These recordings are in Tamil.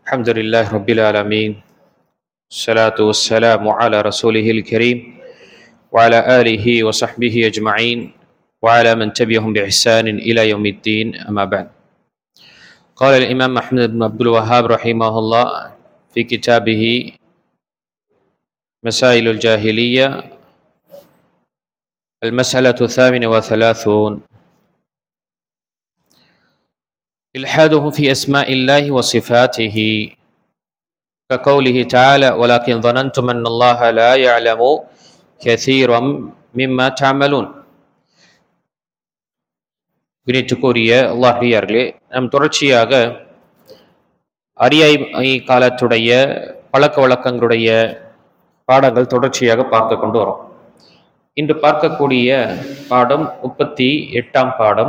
الحمد لله رب العالمين. الصلاة والسلام على رسوله الكريم وعلى آله وصحبه أجمعين وعلى من تبعهم بإحسان إلى يوم الدين. أما بعد. قال الإمام أحمد بن عبد الوهاب رحمه الله في كتابه مسائل الجاهلية المسألة 38 إلحاده في أسماء الله وصفاته كقوله تعالى ولكن ظننتم أن الله لا يعلم كثيرا مما تعملون. வினைத்துக்குரிய அல்லாஹ்வியர்களே, நம் தொடர்ச்சியாக அறியாமை காலத்துடைய பழக்க வழக்கங்களுடைய பாடங்கள் தொடர்ச்சியாக பார்த்து கொண்டு வரோம். இன்று பார்க்கக்கூடிய பாடம் 38ஆம் பாடம்.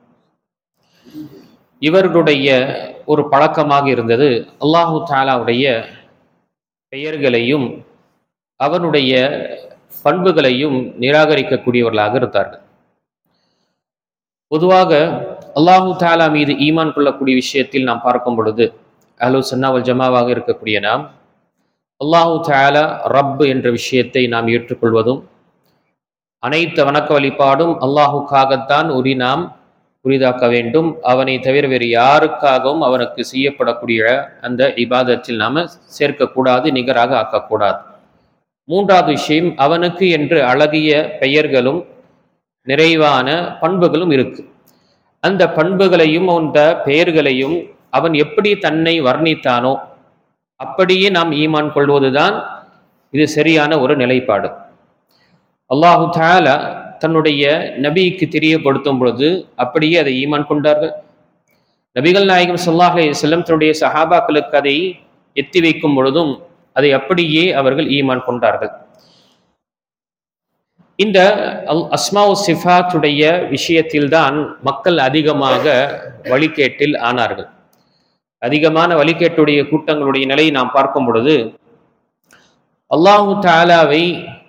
இவர்களுடைய ஒரு பழக்கமாக இருந்தது அல்லாஹு தஆலாவுடைய பெயர்களையும் அவனுடைய பண்புகளையும் நிராகரிக்கக்கூடியவர்களாக இருந்தார்கள். பொதுவாக அல்லாஹு தஆலா மீது ஈமான் கொள்ளக்கூடிய விஷயத்தில் நாம் பார்க்கும் பொழுது அஹ்லு சுன்னா வல் ஜமாவாக இருக்கக்கூடிய நாம் அல்லாஹு தஆலா ரப் என்ற விஷயத்தை நாம் ஏற்றுக்கொள்வதும், அனைத்து வணக்க வழிபாடும் அல்லாஹுக்காகத்தான் நாம் புரிதாக்க வேண்டும், அவனை தவிர வேறு யாருக்காகவும் அவனுக்கு செய்யப்படக்கூடிய அந்த இபாதத்தில் நாம சேர்க்கக்கூடாது, நிகராக ஆக்கக்கூடாது. மூன்றாவது விஷயம், அவனுக்கு என்று அழகிய பெயர்களும் நிறைவான பண்புகளும் இருக்கு. அந்த பண்புகளையும் அந்த பெயர்களையும் அவன் எப்படி தன்னை வர்ணித்தானோ அப்படியே நாம் ஈமான் கொள்வதுதான் இது சரியான ஒரு நிலைப்பாடு. அல்லாஹு தஆலா தன்னுடைய நபிக்கு தெரியப்படுத்தும் பொழுது அப்படியே அதை ஈமான் கொண்டார்கள். நபிகள் நாயகம் ஸல்லல்லாஹு அலைஹி வஸல்லம் தன்னுடைய சஹாபாக்களுக்கு அதை எத்தி வைக்கும் பொழுதும் அதை அப்படியே அவர்கள் ஈமான் கொண்டார்கள். இந்த அஸ்மா சிஃபாத்துடைய விஷயத்தில்தான் மக்கள் அதிகமாக வழிகேட்டில் ஆனார்கள். அதிகமான வழிகேட்டுடைய கூட்டங்களுடைய நிலையை நாம் பார்க்கும் பொழுது அல்லாஹு தஆலாவை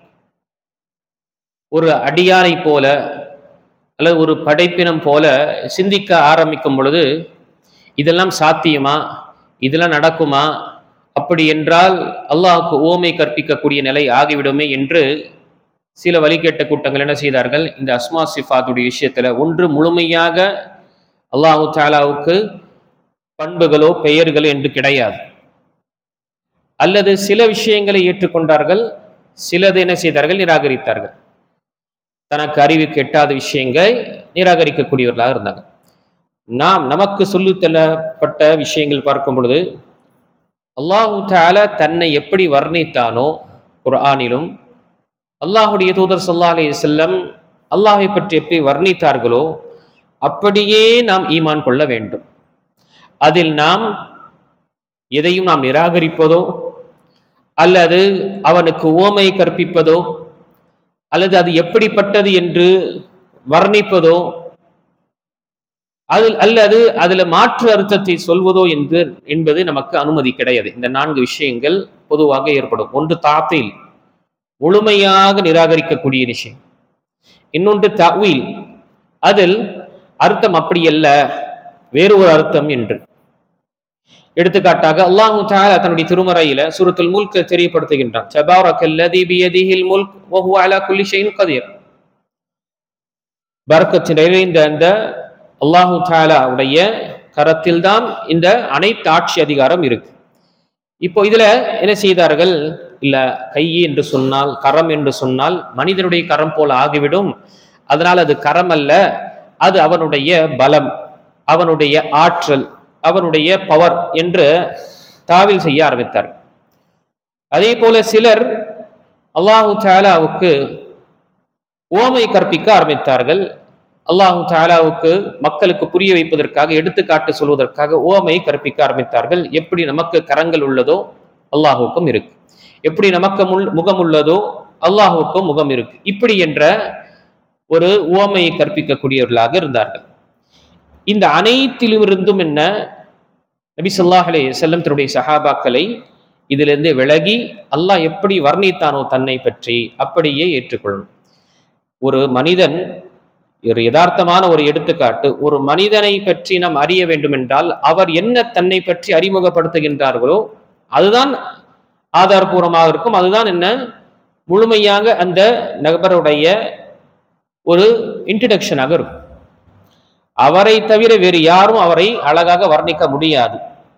ஒரு அடியாரை போல அல்லது ஒரு படைப்பினம் போல சிந்திக்க ஆரம்பிக்கும் பொழுது இதெல்லாம் சாத்தியமா, இதெல்லாம் நடக்குமா, அப்படி என்றால் அல்லாஹுக்கு ஓமை கற்பிக்கக்கூடிய நிலை ஆகிவிடுமே என்று சில வழிகேட்ட கூட்டங்கள் என்ன செய்தார்கள், இந்த அஸ்மா சிஃபாத்துடைய விஷயத்துல ஒன்று முழுமையாக அல்லாஹு தஆலாவுக்கு பண்புகளோ பெயர்களோ என்று கிடையாது, அல்லது சில விஷயங்களை ஏற்றுக்கொண்டார்கள், சிலது என்ன செய்தார்கள், நிராகரித்தார்கள். தனக்கு அறிவுக்கு எட்டாத விஷயங்களை நிராகரிக்கக்கூடியவர்களாக இருந்தாங்க. நமக்கு சொல்லித்தரப்பட்ட விஷயங்கள் பார்க்கும் பொழுது அல்லாஹு தஆலா தன்னை எப்படி வர்ணித்தானோ குர்ஆனிலும், அல்லாஹுடைய தூதர் ஸல்லல்லாஹு அலைஹி வஸல்லம் அல்லாஹை பற்றி எப்படி வர்ணித்தார்களோ அப்படியே நாம் ஈமான் கொள்ள வேண்டும். அதில் நாம் எதையும் நாம் நிராகரிப்பதோ அல்லது அவனுக்கு உவமை கற்பிப்பதோ அல்லது அது எப்படிப்பட்டது என்று வர்ணிப்பதோ அல்லது அதுல மாற்று அர்த்தத்தை சொல்வதோ என்பது நமக்கு அனுமதி கிடையாது. இந்த 4 விஷயங்கள் பொதுவாக ஏற்படும். ஒன்று தாத்தில், முழுமையாக நிராகரிக்கக்கூடிய விஷயம். இன்னொன்று தஅவீல், அதில் அர்த்தம் அப்படி அல்ல, வேறு ஒரு அர்த்தம் என்று. எடுத்துக்காட்டாக அல்லாஹு தஆலா தன்னுடைய திருமறையில சூரத்துல் முல்க் தெரியப்படுத்துகின்றான், தபாரக்கல்லதி பியதிஹில் முல்க் வ ஹுவ அலா குல்லி ஷைஇன் கதீர். பரக்கத் நிறைந்த அந்த அல்லாஹு தஆலாவுடைய கரத்தில் தான் இந்த அனைத்து ஆட்சி அதிகாரம் இருக்கு. இப்போ இதுல என்ன செய்தார்கள், இல்ல கை என்று சொன்னால், கரம் என்று சொன்னால் மனிதனுடைய கரம் போல ஆகிவிடும், அதனால் அது கரம் அல்ல, அது அவனுடைய பலம், அவனுடைய ஆற்றல், அவனுடைய பவர் என்று தாவில் செய்ய ஆரம்பித்தார். அதே போல சிலர் அல்லாஹு தஆலாவுக்கு உவமை கற்பிக்க ஆரம்பித்தார்கள். அல்லாஹு தஆலாவுக்கு மக்களுக்கு புரிய வைப்பதற்காக, எடுத்துக்காட்டு சொல்வதற்காக உவமை கற்பிக்க ஆரம்பித்தார்கள். எப்படி நமக்கு கரங்கள் உள்ளதோ அல்லாஹுக்கும் இருக்கு, எப்படி நமக்கு முகம் உள்ளதோ அல்லாஹுக்கும் முகம் இருக்கு, இப்படி என்ற ஒரு உவமையை கற்பிக்கக்கூடியவர்களாக இருந்தார்கள். இந்த அனைத்திலிருந்தும் என்ன, நபி ஸல்லல்லாஹு அலைஹி வஸல்லம் தன்னுடைய சஹாபாக்களை இதிலிருந்து விலகி அல்லாஹ் எப்படி வர்ணித்தானோ தன்னை பற்றி அப்படியே ஏற்றுக்கொள்ளணும். ஒரு மனிதன் ஒரு யதார்த்தமான ஒரு எடுத்துக்காட்டு, ஒரு மனிதனை பற்றி நாம் அறிய வேண்டும் என்றால் அவர் என்ன தன்னை பற்றி அறிமுகப்படுத்துகின்றார்களோ அதுதான் ஆதாரபூர்வமாக இருக்கும். அதுதான் என்ன முழுமையாக அந்த நபருடைய ஒரு இன்ட்ரடக்ஷனாக இருக்கும். அவரை தவிர வேறு யாரும் அவரை அழகாக வர்ணிக்க முடியாது.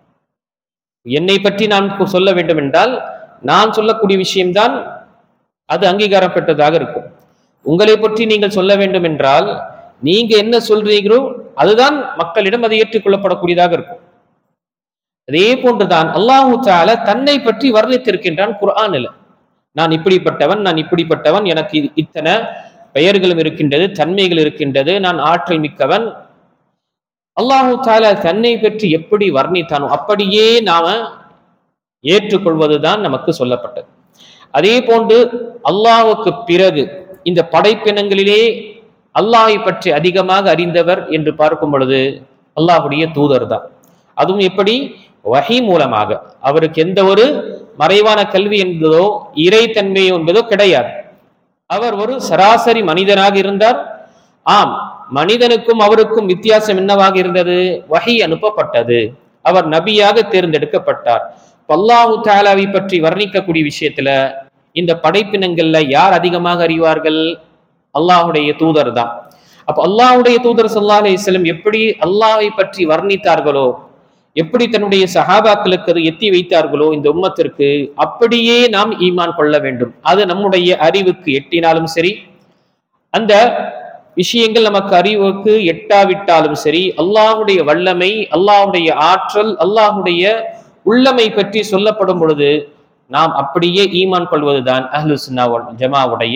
என்னை பற்றி நான் சொல்ல வேண்டும் என்றால் நான் சொல்லக்கூடிய விஷயம்தான் அது அங்கீகாரம் பெற்றதாக இருக்கும். உங்களை பற்றி நீங்கள் சொல்ல வேண்டும் என்றால் நீங்க என்ன சொல்றீங்களோ அதுதான் மக்களிடம் அது ஏற்றுக்கொள்ளப்படக்கூடியதாக இருக்கும். அதே போன்றுதான் அல்லாஹு தஆலா தன்னை பற்றி வர்ணித்திருக்கின்றான் குர்ஆனில். நான் இப்படிப்பட்டவன், நான் இப்படிப்பட்டவன், எனக்கு இத்தனை பெயர்களும் இருக்கின்றது, தன்மைகள் இருக்கின்றது, நான் ஆற்றல் மிக்கவன். அல்லாஹு தஆலா தன்னை பற்றி எப்படி வர்ணித்தானோ அப்படியே நாம ஏற்றுக்கொள்வதுதான் நமக்கு சொல்லப்பட்டது. அதே போன்று அல்லாஹ்வுக்கு பிறகு இந்த படைப்பினங்களிலே அல்லாஹை பற்றி அதிகமாக அறிந்தவர் என்று பார்க்கும் பொழுது அல்லாஹுடைய தூதர் தான். அதுவும் எப்படி? வஹி மூலமாக. அவருக்கு எந்த ஒரு மறைவான கல்வி என்பதோ இறைத்தன்மை என்பதோ கிடையாது. அவர் ஒரு சராசரி மனிதனாக இருந்தார். ஆம், மனிதனுக்கும் அவருக்கும் வித்தியாசம் என்னவாக இருந்தது? வஹி அனுப்பப்பட்டது. அவர் நபியாக தேர்ந்தெடுக்கப்பட்டார். அல்லாஹு தஆலாவை பற்றி வர்ணிக்கக்கூடிய விஷயத்துல இந்த படைப்பினங்கள்ல யார் அதிகமாக அறிவார்கள்? அல்லாஹுடைய தூதர் தான். அப்ப அல்லாஹுடைய தூதர் ஸல்லல்லாஹு அலைஹி வஸல்லம் எப்படி அல்லாஹை பற்றி வர்ணித்தார்களோ, எப்படி தன்னுடைய சஹாபாக்களுக்கு அது எத்தி வைத்தார்களோ இந்த உம்மத்திற்கு, அப்படியே நாம் ஈமான் கொள்ள வேண்டும். அது நம்முடைய அறிவுக்கு எட்டினாலும் சரி, அந்த விஷயங்கள் நமக்கு அறிவுக்கு எட்டாவிட்டாலும் சரி, அல்லாஹுடைய வல்லமை, அல்லாஹுடைய ஆற்றல், அல்லாஹுடைய உள்ளமை பற்றி சொல்லப்படும் பொழுது நாம் அப்படியே ஈமான் கொள்வதுதான் அஹ்லு சுன்னா வல் ஜமாவுடைய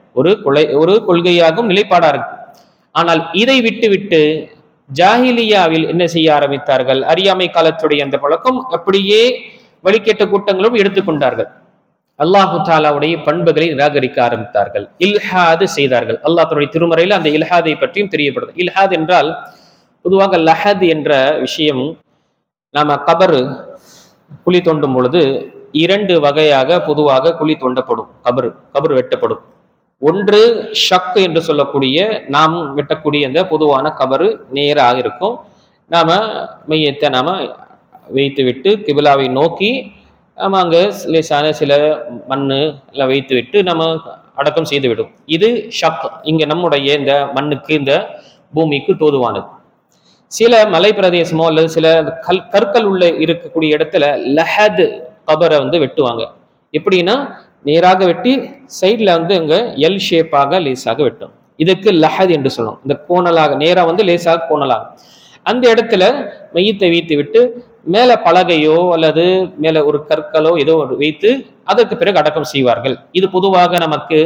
ஒரு கொள்கையாகும், நிலைப்பாடா இருக்கு. ஆனால் இதை விட்டு ஜாஹிலியாவில் என்ன செய்ய ஆரம்பித்தார்கள்? அறியாமை காலத்துடைய அந்த பழக்கம் அப்படியே வழிகேட்ட கூட்டங்களும் எடுத்துக்கொண்டார்கள். அல்லாஹு தஆலாவுடைய பண்புகளை நிராகரிக்க ஆரம்பித்தார்கள், இல்ஹாது செய்தார்கள். அல்லாஹ் தன்னுடைய திருமறையில அந்த இல்ஹாதை பற்றியும் தெரியப்படுது. இல்ஹாத் என்றால் பொதுவாக லஹத் என்ற விஷயம், நாம கபர் குழி தோண்டும் பொழுது இரண்டு வகையாக பொதுவாக குழி தோண்டப்படும். கபர் வெட்டப்படும். ஒன்று ஷக் என்று சொல்லக்கூடிய நாம் வெட்டக்கூடிய அந்த பொதுவான கபரு நேராக இருக்கும். நாம மையத்தை நாம வைத்து விட்டு கிபிலாவை நோக்கி நாம அங்க லேசான சில மண்ணு எல்லாம் வைத்து விட்டு நம்ம அடக்கம் செய்து விடும். இது ஷக். இங்க நம்முடைய இந்த மண்ணுக்கு, இந்த பூமிக்கு தோதுவானது. சில மலை பிரதேசமோ அல்லது சில கற்கள் உள்ள இருக்கக்கூடிய இடத்துல லஹத் கபரை வெட்டுவாங்க. எப்படின்னா நேராக வெட்டி சைட்ல அங்க எல் ஷேப்பாக லேசாக வெட்டும். இதுக்கு லஹத் என்று சொல்லுவோம். இந்த கோணலாக நேரா லேசாக கோணலாக அந்த இடத்துல மையத்தை வைத்து விட்டு மேல பலகையோ அல்லது மேல ஒரு கற்களோ ஏதோ வைத்து அதற்கு பிறகு அடக்கம் செய்வார்கள். இது பொதுவாக நமக்கு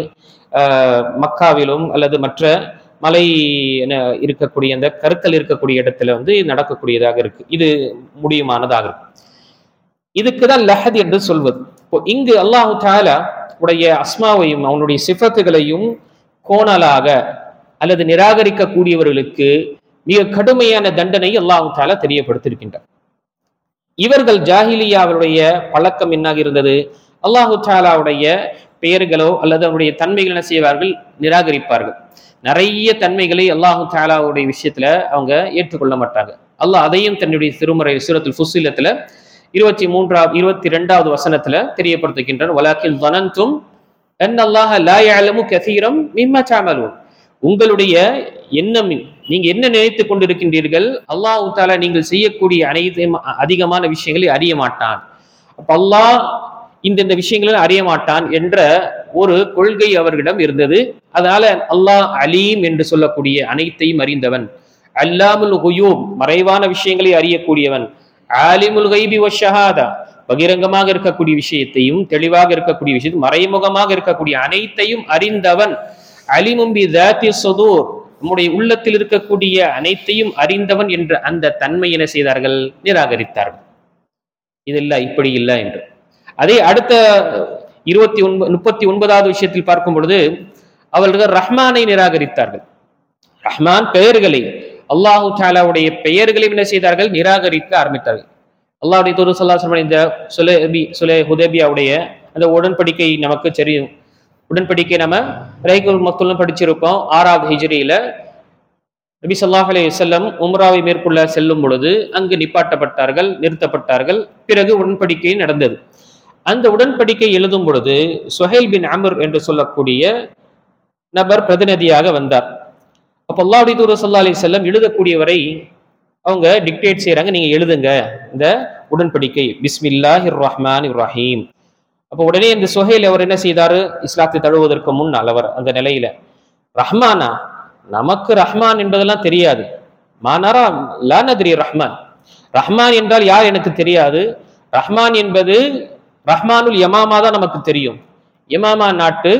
மக்காவிலும் அல்லது மற்ற மலை இருக்கக்கூடிய அந்த கற்கள் இருக்கக்கூடிய இடத்துல நடக்கக்கூடியதாக இருக்கு. இது முடியுமானதாக இருக்கு. இதுக்குதான் லஹத் என்று சொல்வது. இங்கு அல்லாஹு தஆலா உடைய அஸ்மாவையும் அவனுடைய சிஃபத்துகளையும் கோணலாக அல்லது நிராகரிக்க கூடியவர்களுக்கு மிக கடுமையான தண்டனை அல்லாஹு தஆலா தெரியப்படுத்தியிருக்கின்றார். இவர்கள் ஜாஹிலியாவுடைய பழக்கம் என்னாக இருந்தது? அல்லாஹு தஆலாவுடைய பெயர்களோ அல்லது அவருடைய தன்மைகள் என்ன செய்வார்கள்? நிராகரிப்பார்கள். நிறைய தன்மைகளை அல்லாஹு தஆலாவுடைய விஷயத்துல அவங்க ஏற்றுக்கொள்ள மாட்டாங்க. அல்லாஹ் அதையும் தன்னுடைய திருமறை சூரத்துல் ஃபுஸ்ஸிலத்துல 22வது வசனத்துல தெரியப்படுத்துகின்றார். வலாக்கின் ظننتم ان الله لا يعلم كثيرا مما تعملون. உங்களுடைய எண்ணம், நீங்க என்ன நினைத்துக் கொண்டிருக்கின்றீர்கள்? அல்லாஹ் தஆலா நீங்கள் செய்யக்கூடிய அனைத்து அதிகமான விஷயங்களை அறிய மாட்டான். அப்ப அல்லாஹ் இந்த விஷயங்களை அறிய மாட்டான் என்ற ஒரு கொள்கை அவர்களிடம் இருந்தது. அதனால அல்லாஹ் அலீம் என்று சொல்லக்கூடிய அனைத்தையும் அறிந்தவன், அல்லாமுல் குயூப் மறைவான விஷயங்களை அறியக்கூடியவன், ஆலிமுல் கைபி வஷஹாதா பகிரங்கமாக இருக்கக்கூடிய விஷயத்தையும் தெளிவாக இருக்கக்கூடிய விஷயத்தையும் மறைமுகமாக இருக்கக்கூடிய அனைத்தையும் அறிந்தவன், அலிமும் பி ذات الصدور நம்முடைய உள்ளத்தில் இருக்கக்கூடிய அனைத்தையும் அறிந்தவன் என்ற அந்த தன்மை என்ன செய்தார்கள்? நிராகரித்தார்கள். இதெல்லாம் இப்படி இல்லை என்று. அதே அடுத்த 39வது விஷயத்தில் பார்க்கும் பொழுது அவர்கள் ரஹ்மானை நிராகரித்தார்கள். ரஹ்மான் பெயர்களை, அல்லாஹு தஆலாவுடைய பெயர்களை என்ன செய்தார்கள்? நிராகரிக்க ஆரம்பித்தார்கள். அல்லாஹ்வுடைய தூதர் ஸல்லல்லாஹு அலைஹி வஸல்லம் இந்த சுலை ஹுதைபியாவுடைய அந்த உடன்படிக்கை நமக்கு தெரியும். உடன்படிக்கை நம்ம ரைகுல் மக்துல்ல படிச்சிருக்கோம். 6வது ஹிஜ்ரியில நபி ஸல்லல்லாஹு அலைஹி வஸல்லம் உம்ராவை மேற்கொள்ள செல்லும் பொழுது அங்கு நிறுத்தப்பட்டார்கள். பிறகு உடன்படிக்கை நடந்தது. அந்த உடன்படிக்கை எழுதும் பொழுது சுஹைல் பின் அம்ர் என்று சொல்லக்கூடிய நபர் பிரதிநிதியாக வந்தார். அப்ப அல்லாஹ்வுடைய தூதர் ஸல்லல்லாஹு அலைஹி வஸல்லம் எழுதக்கூடியவரை அவங்க டிக்டேட் செய்யறாங்க, நீங்க எழுதுங்க இந்த உடன்படிக்கை பிஸ்மில்லாஹிர் ரஹ்மானிர் ரஹீம். அப்போ உடனே இந்த சுஹைல் அவர் என்ன செய்தாரு, இஸ்லாத்தை தழுவதற்கு முன்னால் அவர் அந்த நிலையில ரஹ்மானா, நமக்கு ரஹ்மான் என்பதெல்லாம் தெரியாது, மானரா லா நத்ரி ரஹ்மான், ரஹ்மான் என்றால் யார் எனக்கு தெரியாது, ரஹ்மான் என்பது ரஹ்மானுல் யமாமா தான் நமக்கு தெரியும். யமாமா நாட்டு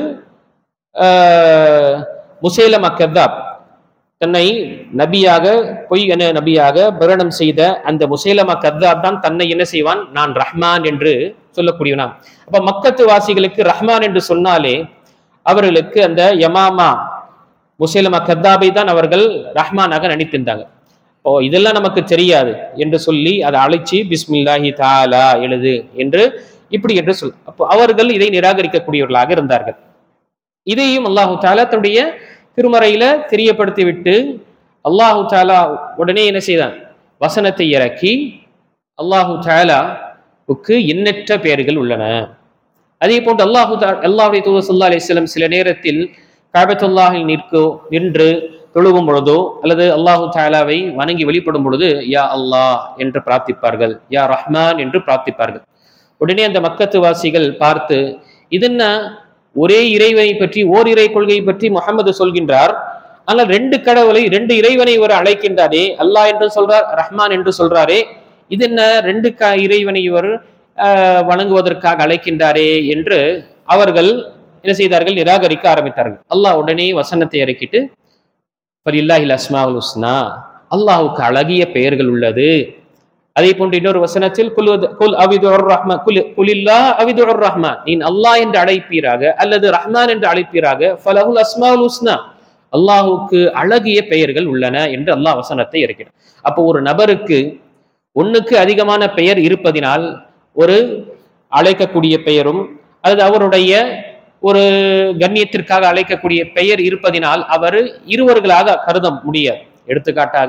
முசைலமா கத்தாப், தன்னை நபியாக நபியாக பிரகடனம் செய்த அந்த முசைலமா கத்தாப் தான் தன்னை என்ன செய்வான், நான் ரஹ்மான் என்று சொல்லக்கூடியவனாம். அப்ப மக்கத்து வாசிகளுக்கு ரஹ்மான் என்று சொன்னாலே அவர்களுக்கு அந்த யமாமா முசைலமா கத்தாபை தான் அவர்கள் ரஹ்மானாக நினைத்திருந்தாங்க. இதெல்லாம் நமக்கு தெரியாது என்று சொல்லி அதை அழைச்சி பிஸ்மில்லாஹி தஆலா எழுது என்று இப்படி என்று சொல். அப்போ அவர்கள் இதை நிராகரிக்கக்கூடியவர்களாக இருந்தார்கள். இதையும் அல்லாஹு தஆலா தன்னுடைய திருமறையில தெரியப்படுத்திவிட்டு அல்லாஹு தஆலா உடனே என்ன செய்தான், வசனத்தை இறக்கி அல்லாஹு தஆலாவுக்கு எண்ணற்ற பெயர்கள் உள்ளன. அதே போன்று அல்லாஹ்வுடைய தூதர் ஸல்லல்லாஹு அலைஹி வஸல்லம் சில நேரத்தில் கஅபத்துல்லாஹில் நின்று தொழுகும் பொழுதோ அல்லது அல்லாஹு தஆலாவை வணங்கி வெளிப்படும் பொழுது யா அல்லாஹ் என்று பிரார்த்திப்பார்கள், யா ரஹ்மான் என்று பிரார்த்திப்பார்கள். உடனே அந்த மக்கத்து வாசிகள் பார்த்து, இதென்ன ஒரே இறைவனை பற்றி ஓர் இறை கொள்கையை பற்றி முஹம்மது சொல்கின்றார், ஆனால் ரெண்டு இறைவனை ஒரு அழைக்கின்றாரே, அல்லாஹ் என்று சொல்றார், ரஹ்மான் என்று சொல்றாரே, இது என்ன ரெண்டு இறைவனை இவர் வணங்குவதற்காக அழைக்கின்றாரே என்று அவர்கள் என்ன செய்தார்கள், நிராகரிக்க ஆரம்பித்தார்கள். அல்லாஹ் உடனே வசனத்தை இறக்கிட்டு ஃபலில்லாஹில் அஸ்மாஉல் ஹுஸ்னா, அல்லாஹ்வுக்கு அழகிய பெயர்கள் உள்ளது. அதே போன்று இன்னொரு வசனத்தில் குல் அவிதுர் ரஹ்மான் குலில்லாஹ் அவிதுர் ரஹ்மான், நீ அல்லாஹ் என்று அழைப்பீராக அல்லது ரஹ்மான் என்று அழைப்பீராக, ஃபலஹுல் அஸ்மாஉல் ஹுஸ்னா, அல்லாஹ்வுக்கு அழகிய பெயர்கள் உள்ளன என்று அல்லாஹ் வசனத்தை இறக்கிறார். அப்போ ஒரு நபருக்கு ஒன்றுக்கு அதிகமான பெயர் இருப்பதினால் ஒரு அழைக்கக்கூடிய பெயரும் அல்லது அவருடைய ஒரு கண்ணியத்திற்காக அழைக்கக்கூடிய பெயர் இருப்பதினால் அவர் இருவர்களாக கருத முடியாது. எடுத்துக்காட்டாக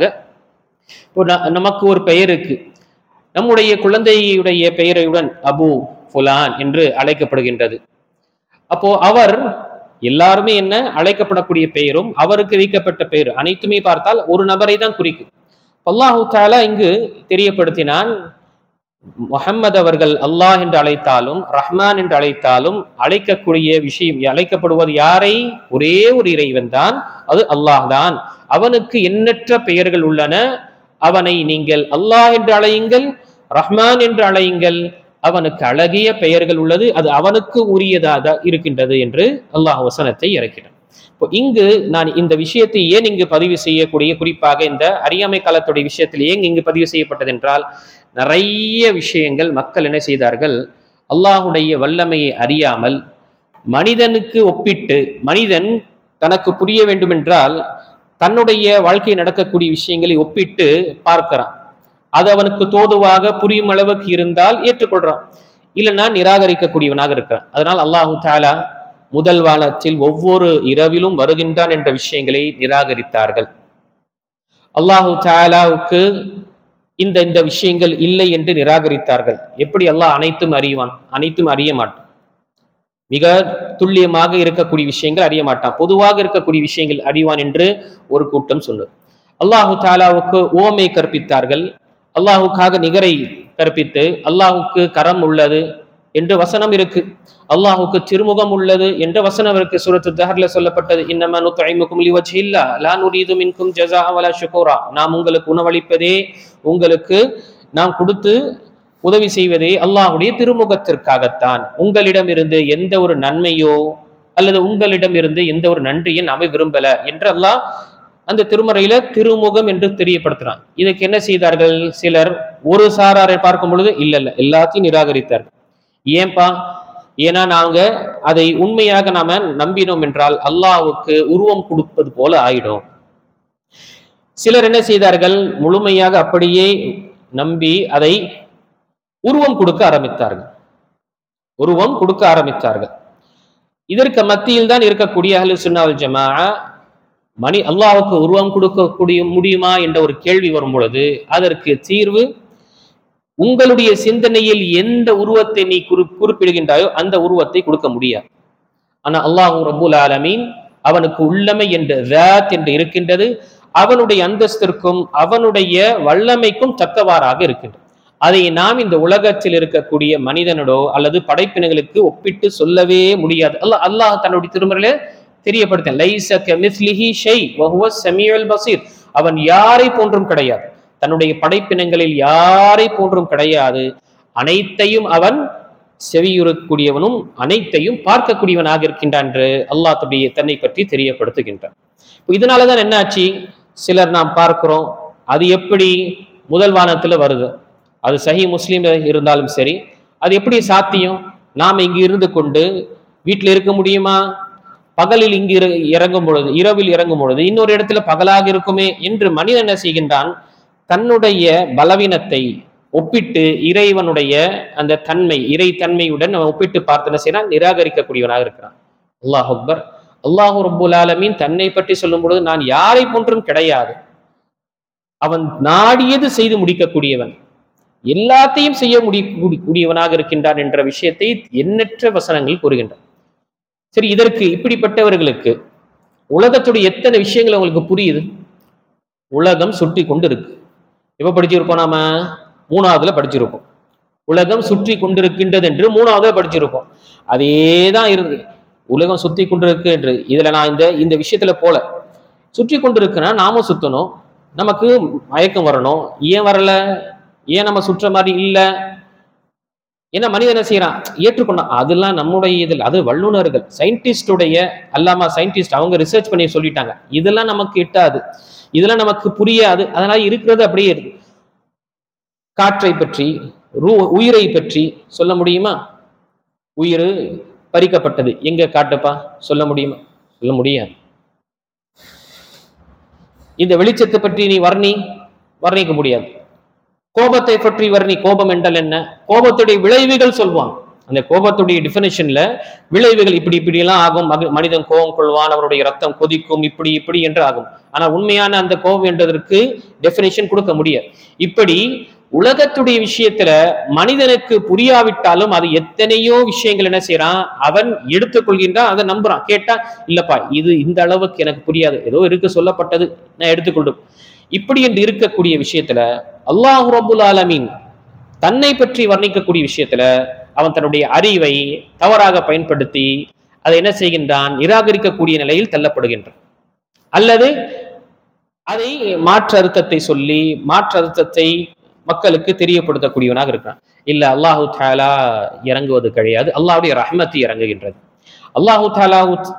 நமக்கு ஒரு பெயர் இருக்கு, நம்முடைய குழந்தையுடைய பெயரையுடன் அபு ஃபுலான் என்று அழைக்கப்படுகின்றது. அப்போ அவர் எல்லாருமே என்ன அழைக்கப்படக்கூடிய பெயரும் அவருக்கு வைக்கப்பட்ட பெயர் அனைத்துமே பார்த்தால் ஒரு நபரை தான் குறிக்கும். அல்லாஹு தஆலா இங்கு தெரியப்படுத்தினான், முஹம்மது அவர்கள் அல்லாஹ் என்று அழைத்தாலும் ரஹ்மான் என்று அழைத்தாலும் அழைக்கக்கூடிய விஷயம், அழைக்கப்படுவது யாரை, ஒரே ஒரு இறைவன் தான், அது அல்லாஹ் தான். அவனுக்கு எண்ணற்ற பெயர்கள் உள்ளன, அவனை நீங்கள் அல்லாஹ் என்று அழையுங்கள், ரஹ்மான் என்று அழையுங்கள், அவனுக்கு அழகிய பெயர்கள் உள்ளது, அது அவனுக்கு உரியதாக இருக்கின்றது என்று அல்லாஹ் வசனத்தை இறக்கிறான். இப்போ இங்கு நான் இந்த விஷயத்தை ஏன் இங்கு பதிவு செய்யக்கூடிய, குறிப்பாக இந்த அறியாமை காலத்துடைய விஷயத்தில் ஏன் இங்கு பதிவு செய்யப்பட்டது என்றால், நிறைய விஷயங்கள் மக்கள் என்ன செய்தார்கள், அல்லாஹுடைய வல்லமையை அறியாமல் மனிதனுக்கு ஒப்பிட்டு, மனிதன் தனக்கு புரிய வேண்டும் என்றால் தன்னுடைய வாழ்க்கையில் நடக்கக்கூடிய விஷயங்களை ஒப்பிட்டு பார்க்கிறான். அது அவனுக்கு தோதுவாக புரியும் அளவுக்கு இருந்தால் ஏற்றுக்கொள்றான், இல்லைன்னா நிராகரிக்கக்கூடியவனாக இருக்கிறான். அதனால் அல்லாஹு தஆலா முதல் வானத்தில் ஒவ்வொரு இரவிலும் வருகின்றான் என்ற விஷயங்களை நிராகரித்தார்கள். அல்லாஹு தஆலாவுக்கு இந்த விஷயங்கள் இல்லை என்று நிராகரித்தார்கள். எப்படி அல்லாஹ் அனைத்தும் அறிவான்? அனைத்தும் அறிய மாட்டான். மிக துல்லியமாக இருக்கக்கூடிய விஷயங்கள் அறிய மாட்டான், பொதுவாக இருக்கக்கூடிய விஷயங்கள் அறிவான் என்று ஒரு கூட்டம் சொன்னது. அல்லாஹு தஆலாவுக்கு உவமை கற்பித்தார்கள், அல்லாஹுக்காக நிகரை கற்பித்து அல்லாஹுக்கு கரம் உள்ளது என்று வசனம் இருக்கு, அல்லாஹுக்கு திருமுகம் உள்ளது என்ற வசனம் இருக்கு. சூரத்து தஹர்ல சொல்லப்பட்டது, இன்னமா நுத்இமுக்கும் லிவஜ்ஹில்லாஹ் லா நுரீது மின்கும் ஜஸாஅ வலா ஷுகூரா, நாம் உங்களுக்கு உணவளிப்பதே, உங்களுக்கு நாம் கொடுத்து உதவி செய்வதே அல்லாஹுடைய திருமுகத்திற்காகத்தான், உங்களிடமிருந்து எந்த ஒரு நன்மையோ அல்லது உங்களிடமிருந்து எந்த ஒரு நன்றியை நாம விரும்பல என்று அல்லாஹ் அந்த திருமறையில திருமுகம் என்று தெரியப்படுத்துறான். இதுக்கு என்ன செய்தார்கள், சிலர் ஒரு சாராரை பார்க்கும் பொழுது இல்ல எல்லாத்தையும் நிராகரித்தார்கள். ஏன்பா, ஏன்னா நாங்க அதை உண்மையாக நாம நம்பினோம் என்றால் அல்லாஹ்வுக்கு உருவம் கொடுப்பது போல ஆயிடும். சிலர் என்ன செய்தார்கள், முழுமையாக அப்படியே நம்பி அதை உருவம் கொடுக்க ஆரம்பித்தார்கள். இதற்கு மத்தியில் தான் இருக்கக்கூடிய அஹ்லுஸ் சுன்னா வல் ஜமாஅ அல்லாஹ்வுக்கு உருவம் கொடுக்கக்கூடிய முடியுமா என்ற ஒரு கேள்வி வரும் பொழுது அதற்கு தீர்வு, உங்களுடைய சிந்தனையில் எந்த உருவத்தை நீ குறிப்பிடுகின்றாயோ அந்த உருவத்தை கொடுக்க முடியாது. ஆனா அல்லாஹ் ரப்பல் ஆலமீன் அவனுக்கு உள்ளமை என்ற ذات என்று இருக்கின்றது. அவனுடைய அந்தஸ்திற்கும் அவனுடைய வல்லமைக்கும் தக்கவாறாக இருக்கின்றது. அதை நாம் இந்த உலகத்தில் இருக்கக்கூடிய மனிதனோடோ அல்லது படைப்பினங்களுக்கு ஒப்பிட்டு சொல்லவே முடியாது. அல்லாஹ் தன்னுடைய திருமறையில தெரியப்படுத்த, லைஸ கமிஸ்லிஹி ஷை வஹுவ ஸமீஉல் பஸீர், அவன் யாரை போன்றும் கிடையாது, தன்னுடைய படைப்பினங்களில் யாரை போன்றும் கிடையாது, அனைத்தையும் அவன் செவியுறக்கூடியவனும் அனைத்தையும் பார்க்கக்கூடியவனாக இருக்கின்றான் என்று அல்லாஹ் தன்னை பற்றி தெரியப்படுத்துகின்றான். இதனாலதான் என்ன ஆச்சு, சிலர் நாம் பார்க்கிறோம், அது எப்படி முதல் வானத்துல வருது, அது சஹீஹ் முஸ்லிம் இருந்தாலும் சரி, அது எப்படி சாத்தியம், நாம் இங்கு இருந்து கொண்டு வீட்டில் இருக்க முடியுமா, பகலில் இங்கு இறங்கும் பொழுது இரவில் இறங்கும் பொழுது இன்னொரு இடத்துல பகலாக இருக்குமே என்று மனிதன் என்ன செய்கின்றான், தன்னுடைய பலவீனத்தை ஒப்பிட்டு இறைவனுடைய அந்த தன்மை இறை தன்மையுடன் ஒப்பிட்டு பார்த்து என்ன செய்யறான், நிராகரிக்கக்கூடியவனாக இருக்கிறான். அல்லாஹ் அக்பர். அல்லாஹ் ரப்பல் ஆலமீன் தன்னை பற்றி சொல்லும் பொழுது நான் யாரை போன்றும் கிடையாது, அவன் நாடியது செய்து முடிக்கக்கூடியவன், எல்லாத்தையும் செய்ய கூடியவனாக இருக்கின்றான் என்ற விஷயத்தை எண்ணற்ற வசனங்கள் கூறுகின்றன. சரி, இதற்கு இப்படிப்பட்டவர்களுக்கு உலகத்துடைய எத்தனை விஷயங்கள் அவங்களுக்கு புரியுது? உலகம் சுற்றி கொண்டு இருக்கு. எப்ப படிச்சிருப்போம், நாம 3வதுல படிச்சிருப்போம். உலகம் சுற்றி கொண்டிருக்கின்றது என்று 3வதுல படிச்சிருப்போம். அதேதான் இருந்து உலகம் சுற்றி கொண்டிருக்கு என்று. இதுல நான் இந்த விஷயத்துல போல சுற்றி கொண்டிருக்குன்னா நாமும் சுத்தணும், நமக்கு மயக்கம் வரணும். ஏன் வரல, ஏன் நம்ம சுற்ற மாதிரி இல்ல, ஏன்னா மனிதன் என்ன செய்யறான், ஏற்றுக்கொண்டான். அதெல்லாம் நம்முடைய இதில், அது வல்லுநர்கள் சயின்டிஸ்டுடைய அல்லாமா சயின்டிஸ்ட் அவங்க ரிசர்ச் பண்ணி சொல்லிட்டாங்க, இதெல்லாம் நமக்கு எட்டாது, இதெல்லாம் நமக்கு புரியாது, அதனால இருக்கிறது அப்படியே இருக்கு. காற்றை பற்றி உயிரை பற்றி சொல்ல முடியுமா? உயிர் பறிக்கப்பட்டது, எங்க காட்டுப்பா, சொல்ல முடியுமா? சொல்ல முடியாது. இந்த வெளிச்சத்தை பற்றி நீ வர்ணிக்க முடியாது. கோபத்தை பற்றி கோபம் என்றால் என்ன, கோபத்துடைய விளைவுகள் சொல்வான். அந்த கோபத்துடைய டிஃபினிஷன்ல விளைவுகள் இப்படி எல்லாம் ஆகும், மனிதன் கோபம் கொள்வான், அவருடைய ரத்தம் கொதிக்கும், இப்படி என்று ஆகும். ஆனா உண்மையான அந்த கோபம் என்றதற்கு டெபினிஷன் கொடுக்க முடியாது. இப்படி உலகத்துடைய விஷயத்துல மனிதனுக்கு புரியாவிட்டாலும் அது எத்தனையோ விஷயங்கள் என்ன செய்யறான், அவன் எடுத்துக்கொள்கின்றான், அதை நம்புறான். கேட்டா இல்லப்பா இது இந்த அளவுக்கு எனக்கு புரியாது, ஏதோ இருக்கு சொல்லப்பட்டது நான் எடுத்துக்கொள்ளும். இப்படி என்று இருக்கக்கூடிய விஷயத்துல அல்லாஹ் ரப்புல் ஆலமீன் தன்னை பற்றி வர்ணிக்கக்கூடிய விஷயத்துல அவன் தன்னுடைய அறிவை தவறாக பயன்படுத்தி அதை என்ன செய்கின்றான், நிராகரிக்கக்கூடிய நிலையில் தள்ளப்படுகின்றான். அல்லது அதை மாற்று அர்த்தத்தை சொல்லி மாற்று அர்த்தத்தை மக்களுக்கு தெரியப்படுத்தக்கூடியவனாக இருக்கிறான். இல்ல அல்லாஹு தஆலா இறங்குவது கிடையாது, அல்லாஹ்வுடைய ரஹ்மத் இறங்குகின்றது. அல்லாஹு தஆலா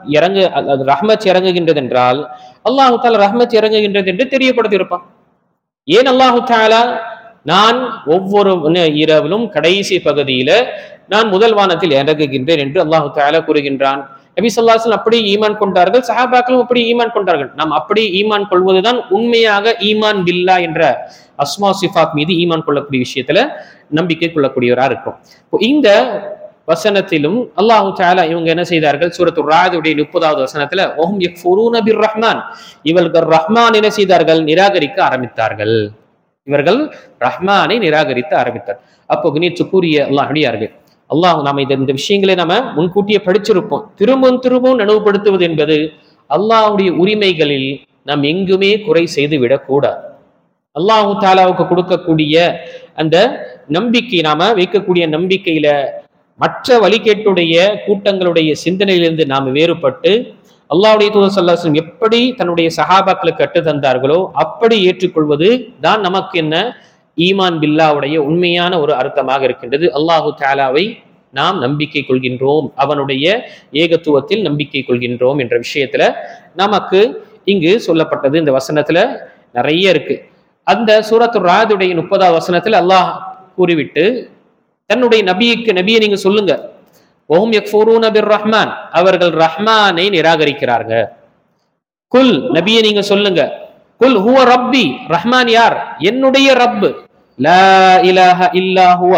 ரஹ்மத் இறங்குகின்றது என்றால் அல்லாஹு தஆலா ரஹ்மத் இறங்குகின்றது என்று தெரியப்படுத்தி இருப்பான். ஏன் அல்லாஹு தஆலா நான் ஒவ்வொரு இரவிலும் கடைசி பகுதியில நான் முதல் வானத்தில் இறங்குகின்றேன் என்று அல்லாஹு தஆலா கூறுகின்றான். நபி ஸல்லல்லாஹு அலைஹி வஸல்லம் அப்படி ஈமான் கொண்டார்கள், சஹாபாக்களும் அப்படி ஈமான் கொண்டார்கள். நாம் அப்படி ஈமான் கொள்வதுதான் உண்மையாக ஈமான் பில்லா என்ற அஸ்மா சிஃபாத் மீது ஈமான் கொள்ளக்கூடிய விஷயத்துல நம்பிக்கை கொள்ளக்கூடியவராக இருக்கும். இந்த வசனத்திலும் அல்லாஹு தஆலா இவங்க என்ன செய்தார்கள், சூரத்துர் ராதுடைய 30வது வசனத்துல வஹும் யக்ஃபுரூன பிர்ரஹ்மான், இவர்கள் ரஹ்மான் என்ன செய்தார்கள், நிராகரிக்க ஆரம்பித்தார்கள். இவர்கள் ரஹ்மானை நிராகரிக்க ஆரம்பித்தார். அப்போ கண்ணியத்துக்குரிய அல்லாஹ்வியார்கள், அல்லாஹ் நாம இந்த விஷயங்களை நாம முன்கூட்டியே படிச்சிருப்போம். திரும்பவும் நினைவுபடுத்துவது என்பது அல்லாஹ்வுடைய உரிமைகளில் நாம் எங்குமே குறை செய்து விடக்கூடாது. அல்லாஹு தஆலாவுக்கு கொடுக்கக்கூடிய அந்த நம்பிக்கை, நாம வைக்கக்கூடிய நம்பிக்கையில மற்ற வழிகேட்டுடைய கூட்டங்களுடைய சிந்தனையிலிருந்து நாம் வேறுபட்டு அல்லாஹ்வுடைய தூதர் ஸல்லல்லாஹு அலைஹி வஸல்லம் எப்படி தன்னுடைய சஹாபாக்களுக்கு கற்று தந்தார்களோ அப்படி ஏற்றுக்கொள்வது தான் நமக்கு என்ன ஈமான் பில்லாவுடைய உண்மையான ஒரு அர்த்தமாக இருக்கின்றது. அல்லாஹு தஆலாவை நாம் நம்பிக்கை கொள்கின்றோம், அவனுடைய ஏகத்துவத்தில் நம்பிக்கை கொள்கின்றோம் என்ற விஷயத்துல நமக்கு இங்கு சொல்லப்பட்டது. இந்த வசனத்துல நிறைய இருக்கு. அந்த சூரத்துர் ராதுடைய 30வது வசனத்துல அல்லாஹ் கூறிவிட்டு தன்னுடைய நபியை நீங்க சொல்லுங்க, வஹும் யக்ஃபுரூன பிர்ரஹ்மான், அவர்கள் ரஹ்மானை நிராகரிக்கிறாங்க. குல், நபியை நீங்க சொல்லுங்க, குல் ஹுவ ரப்பி, ரஹ்மான் யார், என்னுடைய ரப்பு, லா இலாஹ இல்லா ஹுவ,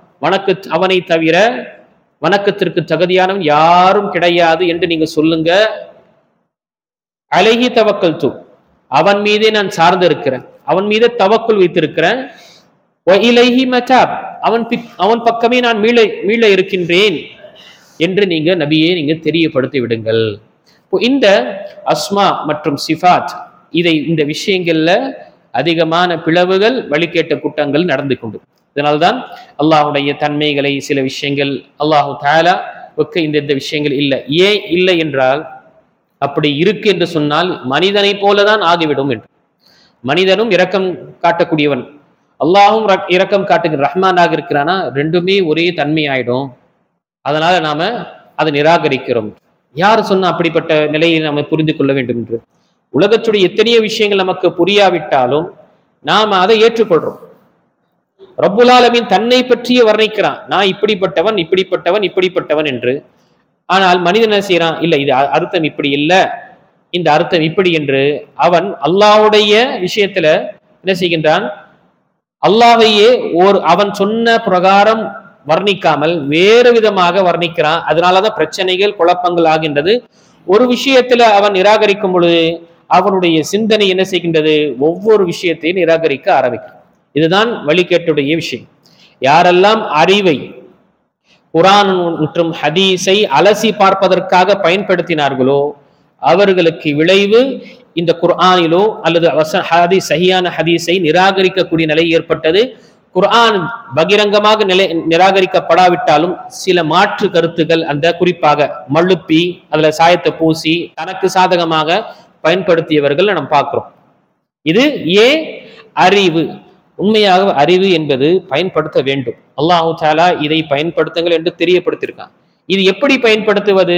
அவனை தவிர வணக்கத்திற்கு தகுதியானவன் யாரும் கிடையாது என்று நீங்க சொல்லுங்க. அலைஹி தவக்கல்து, அவன் மீதே நான் சார்ந்து இருக்கிறேன், அவன் மீதே தவக்குல் வைத்திருக்கிறேன். வ இலைஹி மதாப், அவன் பக்கமே நான் மீள இருக்கின்றேன் என்று நீங்க நபியே நீங்க தெரியப்படுத்தி விடுங்கள். இந்த அஸ்மா மற்றும் சிஃபாத் இந்த விஷயங்கள்ல அதிகமான பிளவுகள் வழிகேட்ட கூட்டங்கள் நடந்து கொண்டு, இதனால்தான் அல்லாஹுடைய தன்மைகளை சில விஷயங்கள் அல்லாஹு தஆலா இந்த விஷயங்கள் இல்லை. ஏன் இல்லை என்றால், அப்படி இருக்கு என்று சொன்னால் மனிதனை போலதான் ஆகிவிடும் என்று. மனிதனும் இரக்கம் காட்டக்கூடியவன், அல்லாஹும் இரக்கம் காட்டுகிற ரஹ்மானாக இருக்கிறானா, ரெண்டுமே ஒரே தன்மை ஆயிடும். அதனால நாம அதை நிராகரிக்கிறோம். யார் சொன்னா அப்படிப்பட்ட நிலையை நாம புரிந்து கொள்ள வேண்டும் என்று? உலகத்துடைய எத்தனையோ விஷயங்கள் நமக்கு புரியாவிட்டாலும் நாம அதை ஏற்றுக்கொள்றோம். ரப்புல் ஆலமீன் தன்னை பற்றியே வர்ணிக்கிறான், நான் இப்படிப்பட்டவன் இப்படிப்பட்டவன் இப்படிப்பட்டவன் என்று. ஆனால் மனிதன் என்ன செய்யறான்? இல்ல, இது அர்த்தம் இப்படி இல்ல, இந்த அர்த்தம் இப்படி என்று அவன் அல்லாஹ்வுடைய விஷயத்துல என்ன செய்கின்றான்? அல்லாஹ்வையே அவன் சொன்ன பிரகாரம் வர்ணிக்காமல் வேறு விதமாக வர்ணிக்கிறான். அதனாலதான் பிரச்சனைகள் குழப்பங்கள் ஆகின்றது. ஒரு விஷயத்துல அவன் நிராகரிக்கும் பொழுது அவனுடைய சிந்தனை என்ன செய்கின்றது? ஒவ்வொரு விஷயத்தையும் நிராகரிக்க ஆரம்பிக்கிறான். இதுதான் வழிகேட்டுடைய விஷயம். யாரெல்லாம் அறிவை, குர்ஆன் மற்றும் ஹதீஸை அலசி பார்ப்பதற்காக பயன்படுத்தினார்களோ அவர்களுக்கு விளைவு இந்த குர்ஆனிலோ அல்லது சஹீஹான ஹதீஸை நிராகரிக்கக்கூடிய நிலை ஏற்பட்டது. குர்ஆன் பகிரங்கமாக நிராகரிக்கப்படாவிட்டாலும் சில மாற்று கருத்துக்கள், அந்த குறிப்பாக மழுப்பி அதுல சாயத்தை பூசி தனக்கு சாதகமாக பயன்படுத்தியவர்கள் நாம் பார்க்கிறோம். இது அறிவு. உண்மையாக அறிவு என்பது பயன்படுத்த வேண்டும். அல்லாஹு தஆலா இதை பயன்படுத்துங்கள் என்று தெரியப்படுத்தியிருக்கான். இது எப்படி பயன்படுத்துவது?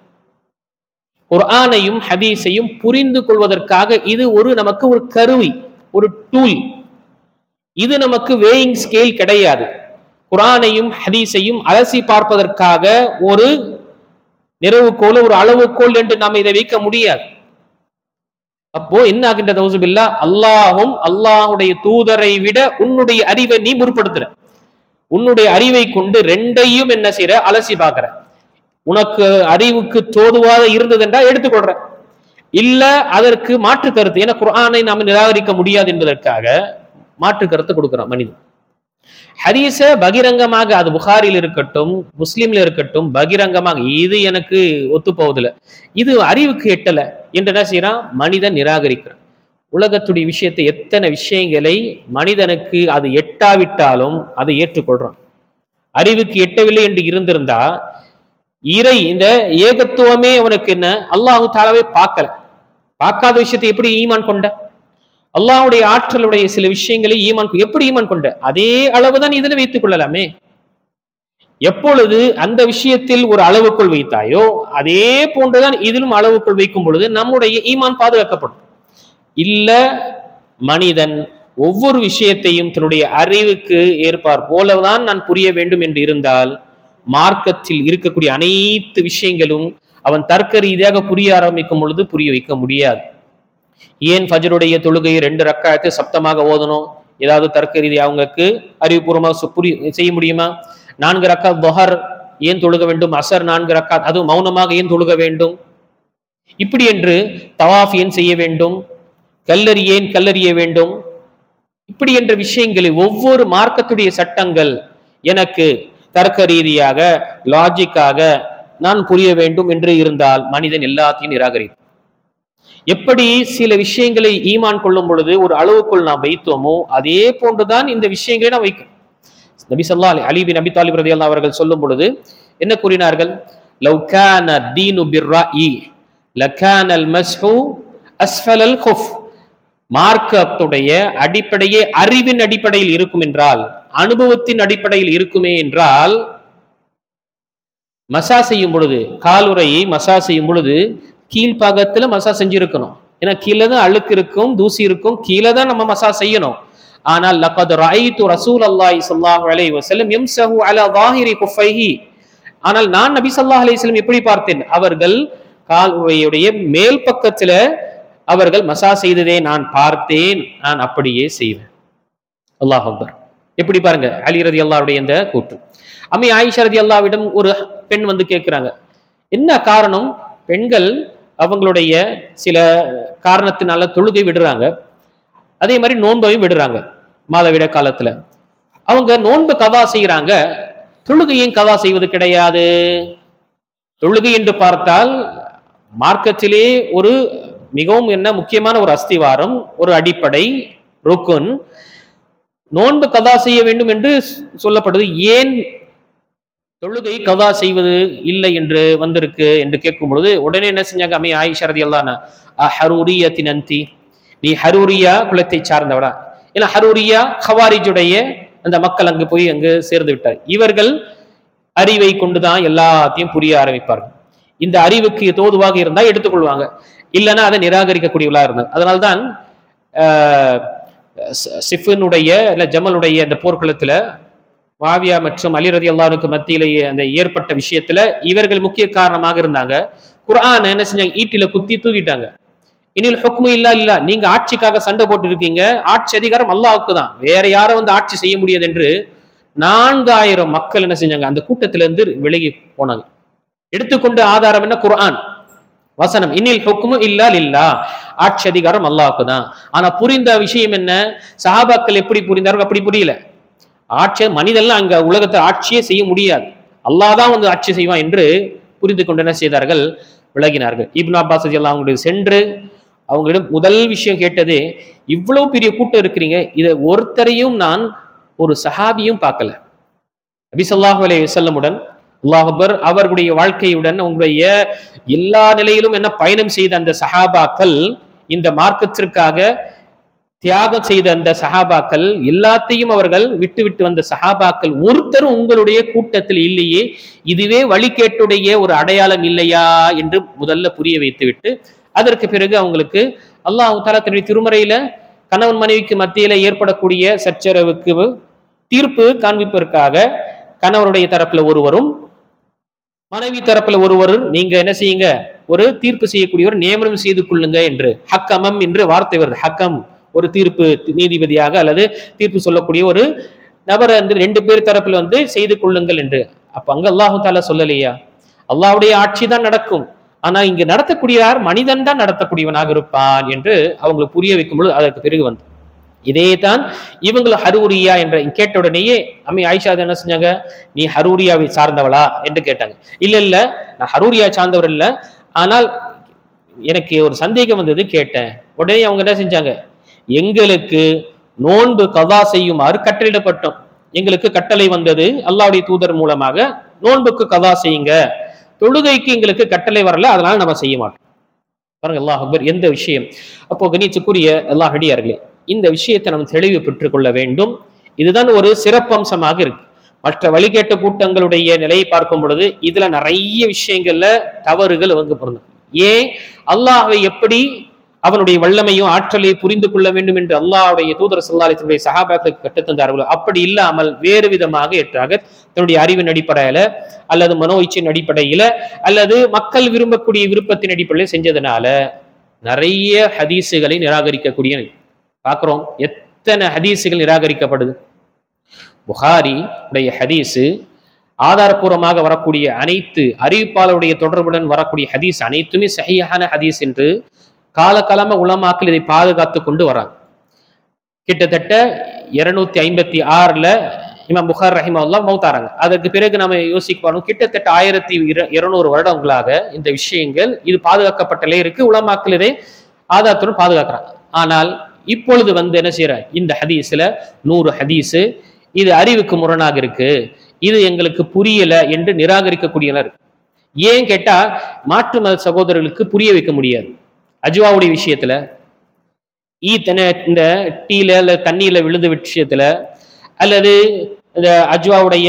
குர்ஆனையும் ஹதீஸையும் புரிந்து கொள்வதற்காக இது நமக்கு ஒரு கருவி, ஒரு டூல். இது நமக்கு வேயிங் ஸ்கேல் கிடையாது. குர்ஆனையும் ஹதீஸையும் அலசி பார்ப்பதற்காக ஒரு நிறைவுகோல், ஒரு அளவுகோல் என்று நாம் இதை வைக்க முடியாது. அப்போ என்ன ஆகின்றது? அவுசுபில்லா, அல்லாஹும் அல்லாஹுடைய தூதரை விட உன்னுடைய அறிவை நீ முற்படுத்துற. உன்னுடைய அறிவை கொண்டு ரெண்டையும் என்ன செய்யற? அலசி பார்க்கிற. உனக்கு அறிவுக்கு தோதுவாக இருந்தது என்றால் எடுத்துக்கொள்ற, இல்ல அதற்கு மாற்று கருத்து. ஏன்னா குர்ஆனை நாம நிராகரிக்க முடியாது என்பதற்காக மாற்று கருத்து கொடுக்கிறான் மனிதன். ஹதீஸ பகிரங்கமாக, அது புகாரில் இருக்கட்டும் முஸ்லிம்ல இருக்கட்டும், பகிரங்கமாக இது எனக்கு ஒத்து போவதில்லை, இது அறிவுக்கு எட்டல என்று என்ன செய்யறான்? மனிதன் நிராகரிக்கிறான். உலகத்துடைய விஷயத்தை, எத்தனை விஷயங்களை மனிதனுக்கு அது எட்டாவிட்டாலும் அதை ஏற்றுக்கொள்றான். அறிவுக்கு எட்டவில்லை என்று இருந்திருந்தா இந்த ஏகத்துவமே அவனுக்கு என்ன? அல்லாஹு தஆலாவை பார்க்காத விஷயத்தை எப்படி ஈமான் கொண்ட? அல்லாஹ்வுடைய ஆற்றலுடைய சில விஷயங்களை எப்படி ஈமான் கொண்ட? அதே அளவுதான் இதில் வைத்துக் கொள்ளலாமே. எப்பொழுது அந்த விஷயத்தில் ஒரு அளவுக்குள் வைத்தாயோ அதே போன்றுதான் இதிலும் அளவுக்குள் வைக்கும் பொழுது நம்முடைய ஈமான் பாதுகாக்கப்படும். இல்ல, மனிதன் ஒவ்வொரு விஷயத்தையும் தன்னுடைய அறிவுக்கு ஏற்பார் போலதான் நான் புரிய வேண்டும் என்று இருந்தால், மார்க்கத்தில் இருக்கக்கூடிய அனைத்து விஷயங்களும் அவன் தர்க்க ரீதியாக புரிய ஆரம்பிக்கும் பொழுது புரிய வைக்க முடியாது. ஏன் ஃபஜ்ருடைய தொழுகையை 2 ரக்காயத்தை சப்தமாக ஓதணும்? ஏதாவது தர்க்க ரீதி அவங்களுக்கு அறிவுபூர்வமாக செய்ய முடியுமா? 4 ரக்காத் துஹர் ஏன் தொழுக வேண்டும்? அசர் 4 ரக்காத், அதுவும் மௌனமாக ஏன் தொழுக வேண்டும்? இப்படி என்று தவாஃப் ஏன் செய்ய வேண்டும்? கல்லறிய வேண்டும்? இப்படி என்ற விஷயங்களை ஒவ்வொரு மார்க்கத்துடைய சட்டங்கள் எனக்கு தர்க்க ரீதியாக லாஜிக்காக நான் புரிய வேண்டும் என்று இருந்தால் மனிதன் எல்லாத்தையும் நிராகரிப்பான். எப்படி சில விஷயங்களை ஈமான் கொள்ளும் பொழுது ஒரு அளவுக்குள் நாம் வைத்தோமோ அதே போன்றுதான் இந்த விஷயங்களை நாம் வைக்கும். நபி ஸல்லல்லாஹு அலைஹி அலி பின் அபி தாலிப் ரலியல்லாஹு அவர்கள் சொல்லும் பொழுது என்ன கூறினார்கள்? லவ் கான தீனு பிர்ராயி லகானல் மஸ்ஹு அஸ்ஃபலல் குஃப். மார்க்கத்துடைய அடிப்படையே அறிவின் அடிப்படையில் இருக்கும் என்றால், அனுபவத்தின் அடிப்படையில் இருக்குமே என்றால், மசா செய்யும் பொழுது, காலுறையை மசா செய்யும் பொழுது கீழ்பாகத்துல மசா செஞ்சிருக்கணும். ஏன்னா கீழே தான் அழுக்கு இருக்கும், தூசி இருக்கும், கீழே தான் நம்ம மசா செய்யணும். ஆனால் லகத் ரஅய்து ரசூலல்லாஹி ஸல்லல்லாஹு அலைஹி வஸல்லம் யம்ஸஹு அலா ஸாஹிரி குஃபைஹி. ஆனால் நான் நபி ஸல்லல்லாஹு அலைஹி வஸல்லம் எப்படி பார்த்தேன்? அவர்கள் காலுறையுடைய மேல் பக்கத்துல அவர்கள் மசா செய்ததே நான் பார்த்தேன், நான் அப்படியே செய்வேன். அல்லாஹ் அக்பர். எப்படி பாருங்க அலி ரலியல்லாஹுடைய இந்த கூற்று. அம்மி ஆயிஷா ரலியல்லாஹுவிடம் ஒரு பெண் வந்து கேட்கிறாங்க, என்ன காரணம்? பெண்கள் அவங்களுடைய சில காரணத்தினால தொழுகை விடுறாங்க, அதே மாதிரி நோன்பையும் விடுறாங்க மாதவிட காலத்துல. அவங்க நோன்பு கதா செய்யறாங்க, தொழுகையும் கதா செய்வது கிடையாது. தொழுகை என்று பார்த்தால் மார்க்கத்திலே ஒரு மிகவும் முக்கியமான ஒரு அஸ்திவாரம், ஒரு அடிப்படை ருக்குன். நோன்பு கதா செய்ய வேண்டும் என்று சொல்லப்படுது. ஏன் தொழுகை கதா செய்வது இல்லை என்று வந்திருக்கு என்று கேட்கும் பொழுது உடனே என்ன செஞ்சாங்க? அம்மை ஆயிஷா ரலியல்லாஹு அன்ஹா, ஹரூரியத்தின் அந்தி, நீ ஹரூரியா குலத்தை சார்ந்தவடா? ஏன்னா ஹரூரியா ஹவாரிஜுடைய அந்த மக்கள் அங்கு போய் அங்கு சேர்ந்து விட்டார். இவர்கள் அறிவை கொண்டுதான் எல்லாத்தையும் புரிய ஆரம்பிப்பார்கள். இந்த அறிவுக்கு தோதுவாக இருந்தா எடுத்துக்கொள்வாங்க, இல்லைன்னா அதை நிராகரிக்கக்கூடியவளா இருந்தார். அதனால்தான் சிஃபினுடைய இல்ல ஜமலுடைய அந்த போர்க்களத்துல மாவியா மற்றும் அலி ரலியல்லாஹு அன்ஹுக்கு மத்தியிலேயே அந்த ஏற்பட்ட விஷயத்துல இவர்கள் முக்கிய காரணமாக இருந்தாங்க. குர்ஆன் என்ன செஞ்சாங்க? ஈட்டில குத்தி தூக்கிட்டாங்க. இனில் ஹுக்மு இல்லா இல்லா, நீங்க ஆட்சிக்காக சண்டை போட்டு இருக்கீங்க, ஆட்சி அதிகாரம் அல்லாஹ்வுக்கு தான், வேற யாரும் வந்து ஆட்சி செய்ய முடியாது என்று 4000 மக்கள் என்ன செஞ்சாங்க? அந்த கூட்டத்திலிருந்து விலகி போனாங்க. எடுத்துக்கொண்ட ஆதாரம் என்ன? குர்ஆன் வசனம், இன்னில் ஹுக்மு இல்லா லில்லா, ஆட்சி அதிகாரம் அல்லாஹ்வுக்கு தான். ஆனா புரிந்த விஷயம் என்ன? சஹாபாக்கள் எப்படி புரிந்தார்கள்? அப்படி புரியல. ஆட்சி மனிதெல்லாம் அங்க உலகத்தை ஆட்சியே செய்ய முடியாது, அல்லாஹ் தான் வந்து ஆட்சி செய்வான் என்று புரிந்து கொண்டு என்ன செய்தார்கள்? விலகினார்கள். இப்னு அப்பாஸ் ரலியல்லாஹு அன்ஹு சென்று அவங்களிடம் முதல் விஷயம் கேட்டது, இவ்வளவு பெரிய கூட்டம் இருக்கிறீங்க, இதை ஒருத்தரையும் நான் ஒரு சஹாபியும் பார்க்கல. நபி ஸல்லல்லாஹு அலைஹி வஸல்லமுடன் அல்லாஹ் அக்பர் அவர்களுடைய வாழ்க்கையுடன் உங்களுடைய எல்லா நிலையிலும் என்ன பயணம் செய்த அந்த சஹாபாக்கள், இந்த மார்க்கத்திற்காக தியாகம் செய்த அந்த சஹாபாக்கள், எல்லாத்தையும் அவர்கள் விட்டு விட்டு வந்த சஹாபாக்கள் ஒருத்தரும் உங்களுடைய கூட்டத்தில் இல்லையே, இதுவே வழிகேட்டுடைய ஒரு அடையாளம் இல்லையா என்று முதல்ல புரிய வைத்து விட்டு அதற்கு பிறகு அவங்களுக்கு அல்லாஹ் தஆலா தன்னுடைய திருமறையில கணவன் மனைவிக்கு மத்தியில ஏற்படக்கூடிய சச்சரவுக்கு தீர்ப்பு காண்பிப்பதற்காக கணவருடைய தரப்புல ஒருவரும் மனைவி தரப்புல ஒருவர் நீங்க என்ன செய்யுங்க? ஒரு தீர்ப்பு செய்யக்கூடியவர் நியமனம் செய்து கொள்ளுங்க என்று ஹக்கமம் என்று வார்த்தை வருது. ஹக்கம் ஒரு தீர்ப்பு நீதிபதியாக அல்லது தீர்ப்பு சொல்லக்கூடிய ஒரு நபரை வந்து 2 பேர் தரப்புல வந்து செய்து கொள்ளுங்கள் என்று. அப்ப அங்க அல்லாஹு தஆலா சொல்லலையா? அல்லாஹ்வுடைய ஆட்சி தான் நடக்கும், ஆனா இங்கு நடத்தக்கூடிய யார்? மனிதன் தான் நடத்தக்கூடியவனாக இருப்பான் என்று அவங்களுக்கு புரிய வைக்கும் பொழுது அதற்கு பிறகு வந்து இதே தான் இவங்களும் ஹரூரியா என்ற கேட்ட உடனேயே அம்மை ஆயிஷா என்ன செஞ்சாங்க? நீ ஹரூரியாவை சார்ந்தவளா என்று கேட்டாங்க. இல்ல இல்ல, நான் ஹரூரியா சார்ந்தவர் இல்ல, ஆனால் எனக்கு ஒரு சந்தேகம் வந்தது, கேட்டேன். உடனே அவங்க என்ன செஞ்சாங்க? எங்களுக்கு நோன்பு கதா செய்யுமாறு கட்டளையிடப்பட்டோம், எங்களுக்கு கட்டளை வந்தது அல்லாஹ்வுடைய தூதர் மூலமாக, நோன்புக்கு கதா செய்யுங்க, தொழுகைக்கு எங்களுக்கு கட்டளை வரல, அதனால நம்ம செய்ய மாட்டோம். பாருங்க அல்லாஹ் அக்பர், எந்த விஷயம். அப்போ கணிச்சுக்குரிய அல்லாஹ் அடியார்களே, இந்த விஷயத்தை நம்ம தெளிவு பெற்றுக் கொள்ள வேண்டும். இதுதான் ஒரு சிறப்பம்சமாக இருக்கு. மற்ற வழிகேட்ட கூட்டங்களுடைய நிலையை பார்க்கும் பொழுது இதுல நிறைய விஷயங்கள்ல தவறுகள் அவங்க பொருந்தும். ஏன் அல்லாஹ்வை எப்படி அவனுடைய வல்லமையும் ஆற்றலையும் புரிந்து கொள்ள வேண்டும் என்று அல்லாஹ்வுடைய தூதர் ஸல்லல்லாஹு அலைஹி வஸல்லம் சஹாபாக்களுக்கு கற்றுத்தந்தார்களோ அப்படி இல்லாமல் வேறு விதமாக ஏற்றாக தன்னுடைய அறிவின் அடிப்படையில அல்லது மனோ இச்சையின் அடிப்படையில அல்லது மக்கள் விரும்பக்கூடிய விருப்பத்தின் அடிப்படையில் செஞ்சதுனால நிறைய ஹதீஸுகளை நிராகரிக்கக்கூடிய பார்க்கிறோம். எத்தனை ஹதீஸுகள் நிராகரிக்கப்படுது? புகாரி உடைய ஹதீஸு ஆதாரபூர்வமாக வரக்கூடிய அனைத்து அறிவிப்பாளருடைய தொடர்புடன் வரக்கூடிய ஹதீஸ் அனைத்துமே சஹீஹான ஹதீஸ் என்று காலகாலமா உலமாக்கள் இதை பாதுகாத்து கொண்டு வராங்க. கிட்டத்தட்ட 256 இமாம் புகார் ரஹிமஹுல்லாஹ் மௌத்தாராங்க. அதற்கு பிறகு நம்ம யோசிக்கணும், கிட்டத்தட்ட 1200 வருடங்களாக இந்த விஷயங்கள் இது பாதுகாக்கப்பட்டலே இருக்கு. உலமாக்கள் இதை ஆதாரத்துடன் பாதுகாக்கிறாங்க. ஆனால் இப்பொழுது வந்து என்ன செய்யற? இந்த ஹதீஸ்ல 100 ஹதீஸ் இது அறிவுக்கு முரணாக இருக்கு, இது எங்களுக்கு புரியல என்று நிராகரிக்கக்கூடியவர். ஏன் கேட்டா மாற்று மத சகோதரர்களுக்கு புரிய வைக்க முடியாது. அஜ்வாவுடைய விஷயத்துல, இந்த டீல அல்ல தண்ணியில விழுந்த விஷயத்துல, அல்லது இந்த அஜ்வாவுடைய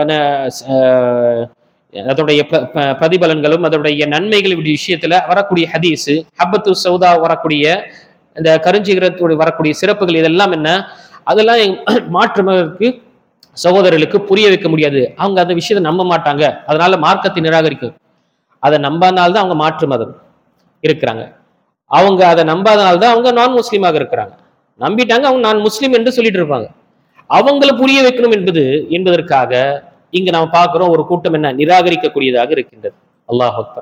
அதோடைய பிரதிபலன்களும் அதோடைய நன்மைகள் விஷயத்துல வரக்கூடிய ஹதீஸ், ஹப்பத்து சௌதா வரக்கூடிய இந்த கருஞ்சிகரத்தோடு வரக்கூடிய சிறப்புகள், இதெல்லாம் என்ன? அதெல்லாம் மாற்று மதத்திற்கு சகோதரர்களுக்கு புரிய வைக்க முடியாது. அவங்க அந்த விஷயத்தை நம்ப மாட்டாங்க, அதனால மார்க்கத்தை நிராகரிக்கும். அதை நம்பாதனால்தான் அவங்க மாற்று மதம் இருக்கிறாங்க. அவங்க அதை நம்பாதனால்தான் அவங்க நான் முஸ்லீமாக இருக்கிறாங்க. நம்பிட்டாங்க, அவங்க நான் முஸ்லீம் என்று சொல்லிட்டு இருப்பாங்க. அவங்களை புரிய வைக்கணும் என்பதற்காக இங்க நாம பார்க்கிறோம் ஒரு கூட்டம் என்ன நிராகரிக்கக்கூடியதாக இருக்கின்றது. அல்லாஹ் அக்பர்.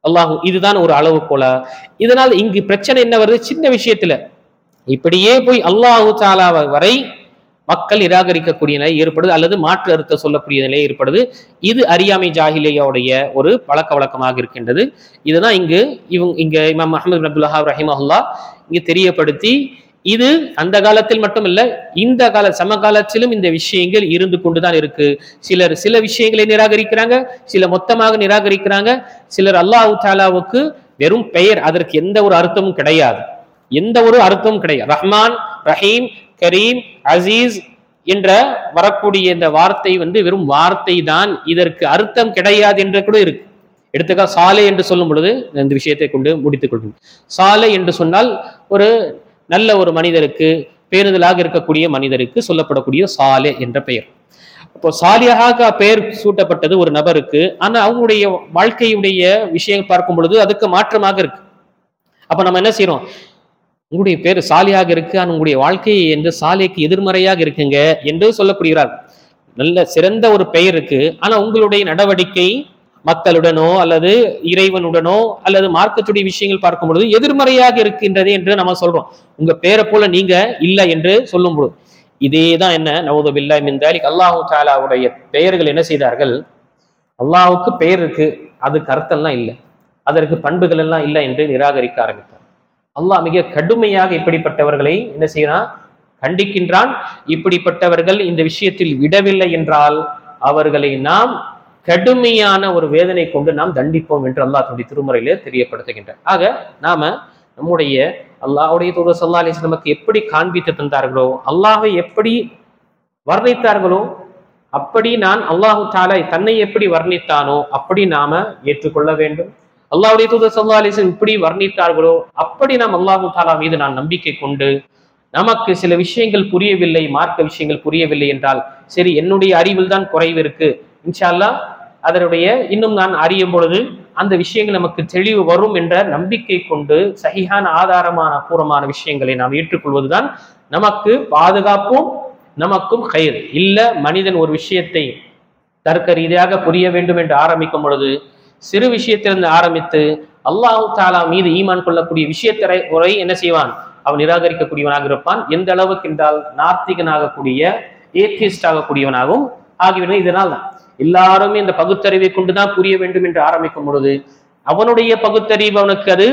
அல்லாஹு இதுதான் ஒரு அளவு போல. இதனால் இங்கு பிரச்சனை என்ன வருது? சின்ன விஷயத்துல இப்படியே போய் அல்லாஹு தாலா வரை மக்கள் நிராகரிக்கக்கூடிய நிலை ஏற்படுது, அல்லது மாற்று அர்த்தம் சொல்லக்கூடிய நிலை ஏற்படுது. இது அறியாமை ஜாஹிலியாவுடைய ஒரு பழக்க வழக்கமாக இருக்கின்றது. இதுதான் இங்க இமாம் அஹ்மது பின் அப்துல் வஹ்ஹாப் ரஹிமஹுல்லா இங்கு தெரியப்படுத்தி, இது அந்த காலத்தில் மட்டும் இல்ல, இந்த சமகாலத்திலும் இந்த விஷயங்கள் இருந்து கொண்டுதான் இருக்கு. சிலர் சில விஷயங்களை நிராகரிக்கிறாங்க, சில மொத்தமாக நிராகரிக்கிறாங்க. சிலர் அல்லாஹு தாலாவுக்கு வெறும் பெயர், அதற்கு எந்த ஒரு அர்த்தமும் கிடையாது, எந்த ஒரு அர்த்தமும் கிடையாது. ரஹ்மான், ரஹீம், கரீம், அசீஸ் என்ற வரக்கூடிய இந்த வார்த்தை வெறும் வார்த்தை தான், இதற்கு அர்த்தம் கிடையாது என்று கூட இருக்கு. எடுத்துக்கா சாலை என்று சொல்லும் பொழுது இந்த விஷயத்தை கொண்டு முடித்துக் கொள்ளும். சாலை என்று சொன்னால் ஒரு நல்ல ஒரு மனிதருக்கு, பேருதலாக இருக்கக்கூடிய மனிதருக்கு சொல்லப்படக்கூடிய சாலே என்ற பெயர். அப்போ சாலியாக பெயர் சூட்டப்பட்டது ஒரு நபருக்கு, ஆனா அவங்களுடைய வாழ்க்கையுடைய விஷயம் பார்க்கும் பொழுது அதுக்கு மாற்றமாக இருக்கு. அப்ப நம்ம என்ன செய்யறோம்? உங்களுடைய பேர் சாலியாக இருக்கு, ஆனால் உங்களுடைய வாழ்க்கை என்று சாலைக்கு எதிர்மறையாக இருக்குங்க என்று சொல்லப்படுகிறார். நல்ல சிறந்த ஒரு பெயர் இருக்கு, ஆனா உங்களுடைய நடவடிக்கை மக்களுடனோ அல்லது இறைவனுடனோ அல்லது மார்க்கத்துடைய விஷயங்கள் பார்க்கும் பொழுது எதிர்மறையாக இருக்கின்றது என்று நம்ம சொல்றோம். உங்க பேரை போல நீங்க இல்லை என்று சொல்லும் பொழுது இதேதான் என்ன நவுது பில்லாஹி மின் தாலிக். அல்லாஹு தஆலாவுடைய பெயர்கள் என்ன செய்தார்கள்? அல்லாஹுக்கு பெயர் இருக்கு, அதுக்கு அர்த்தம்லாம் இல்லை, அதற்கு பண்புகள் எல்லாம் இல்லை என்று நிராகரிக்க ஆரம்பித்தார். அல்லாஹ் மிக கடுமையாக இப்படிப்பட்டவர்களை என்ன செய்யறான்? கண்டிக்கின்றான். இப்படிப்பட்டவர்கள் இந்த விஷயத்தில் விடவில்லை என்றால் அவர்களை நாம் கடுமையான ஒரு வேதனை கொண்டு நாம் தண்டிப்போம் என்று அல்லாஹ் தன்னுடைய திருமறையிலே தெரியப்படுத்துகின்றார். ஆக நாம நம்முடைய அல்லாஹ்வுடைய தூதர் ஸல்லல்லாஹு அலைஹி வஸல்லம் நமக்கு எப்படி காண்பித்து தந்தார்களோ, அல்லாஹ்வை எப்படி வர்ணித்தார்களோ, அப்படி நான் அல்லாஹு தஆலா தன்னை எப்படி வர்ணித்தானோ அப்படி நாம ஏற்றுக்கொள்ள வேண்டும். அல்லாஹ்வுடைய தூதர் ஸல்லல்லாஹு அலைஹி வஸல்லம் இப்படி வர்ணித்தார்களோ அப்படி நாம் அல்லாஹு தஆலா மீது நான் நம்பிக்கை கொண்டு, நமக்கு சில விஷயங்கள் புரியவில்லை, மார்க்க விஷயங்கள் புரியவில்லை என்றால், சரி என்னுடைய அறிவில் தான் குறைவு இருக்கு, இன்ஷா அல்லாஹ் அதனுடைய இன்னும் நான் அறியும் பொழுது அந்த விஷயங்கள் நமக்கு தெளிவு வரும் என்ற நம்பிக்கை கொண்டு சஹீஹான ஆதாரமான பூர்வமான விஷயங்களை நாம் ஏற்றுக்கொள்வதுதான் நமக்கு பாதுகாப்பும் நமக்கும் கயிறு. இல்ல மனிதன் ஒரு விஷயத்தை தர்க்க ரீதியாக புரிய வேண்டும் என்று ஆரம்பிக்கும் பொழுது சிறு விஷயத்திலிருந்து ஆரம்பித்து அல்லாஹு தஆலா மீது ஈமான் கொள்ளக்கூடிய விஷயத்தை உரை என்ன செய்வான்? அவன் நிராகரிக்கக்கூடியவனாக இருப்பான். எந்த அளவுக்கு என்றால் நாத்திகனாகக்கூடிய, ஏத்திஸ்ட் ஆகக்கூடியவனாகவும் ஆகிவிடும். இதனால் தான் எல்லாருமே இந்த பகுத்தறிவை கொண்டுதான் புரிய வேண்டும் என்று ஆரம்பிக்கும் பொழுது அவனுடைய பகுத்தறிவு அவனுக்கு அது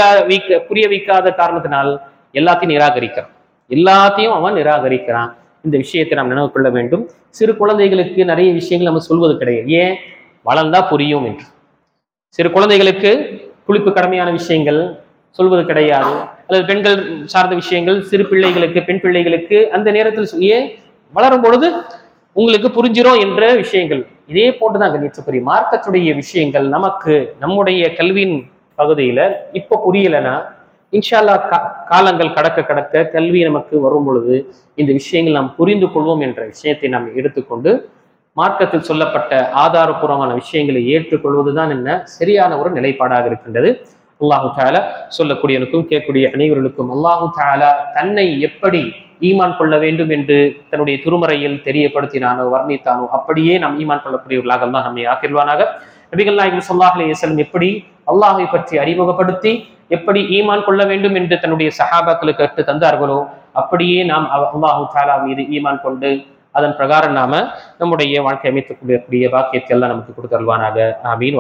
புரிய வைக்காத காரணத்தினால் எல்லாத்தையும் அவன் நிராகரிக்கிறான். இந்த விஷயத்தை நாம் நினைவு கொள்ள வேண்டும். சிறு குழந்தைகளுக்கு நிறைய விஷயங்கள் நம்ம சொல்வது கிடையாது. ஏன்? வளர்ந்தா புரியும் என்று. சிறு குழந்தைகளுக்கு குளிப்பு கடமையான விஷயங்கள் சொல்வது கிடையாது, அல்லது பெண்கள் சார்ந்த விஷயங்கள் சிறு பிள்ளைகளுக்கு, பெண் பிள்ளைகளுக்கு அந்த நேரத்தில் ஏன் வளரும் பொழுது உங்களுக்கு புரிஞ்சிரும் என்ற விஷயங்கள். இதே போட்டுதான் கணிச்சப்பரிய மார்க்கத்துடைய விஷயங்கள் நமக்கு நம்முடைய கல்வியின் பகுதியில இப்ப புரியலைன்னா இன்ஷா அல்லாஹ் காலங்கள் கடக்க கடக்க கல்வி நமக்கு வரும் பொழுது இந்த விஷயங்கள் நாம் புரிந்து கொள்வோம் என்ற விஷயத்தை நாம் எடுத்துக்கொண்டு மார்க்கத்தில் சொல்லப்பட்ட ஆதாரபூர்வமான விஷயங்களை ஏற்றுக்கொள்வதுதான் என்ன சரியான ஒரு நிலைப்பாடாக இருக்கின்றது. அல்லாஹு தஆலா சொல்லக்கூடியவனுக்கும் கேட்கக்கூடிய அனைவர்களுக்கும் அல்லாஹு தஆலா தன்னை எப்படி ஈமான் கொள்ள வேண்டும் என்று தன்னுடைய திருமறையில் தெரியப்படுத்தினானோ, வர்ணித்தானோ அப்படியே நாம் ஈமான் கொள்ளக்கூடியவர்களாக தான் நம்மை ஆக்கிடுவானாக. நபிகள் நாயகம் ஸல்லல்லாஹு அலைஹி வஸல்லம் எப்படி அல்லாஹை பற்றி அறிமுகப்படுத்தி எப்படி ஈமான் கொள்ள வேண்டும் என்று தன்னுடைய சஹாபாக்களுக்கு கற்று தந்தார்களோ அப்படியே நாம் அல்லாஹு தஆலா மீது ஈமான் கொண்டு அதன் பிரகாரம் நாம நம்முடைய வாழ்க்கை அமைத்துக் கொள்ளக்கூடிய பாக்கியத்தை எல்லாம் நமக்கு கொடுத்தருள்வானாக. ஆமீன்.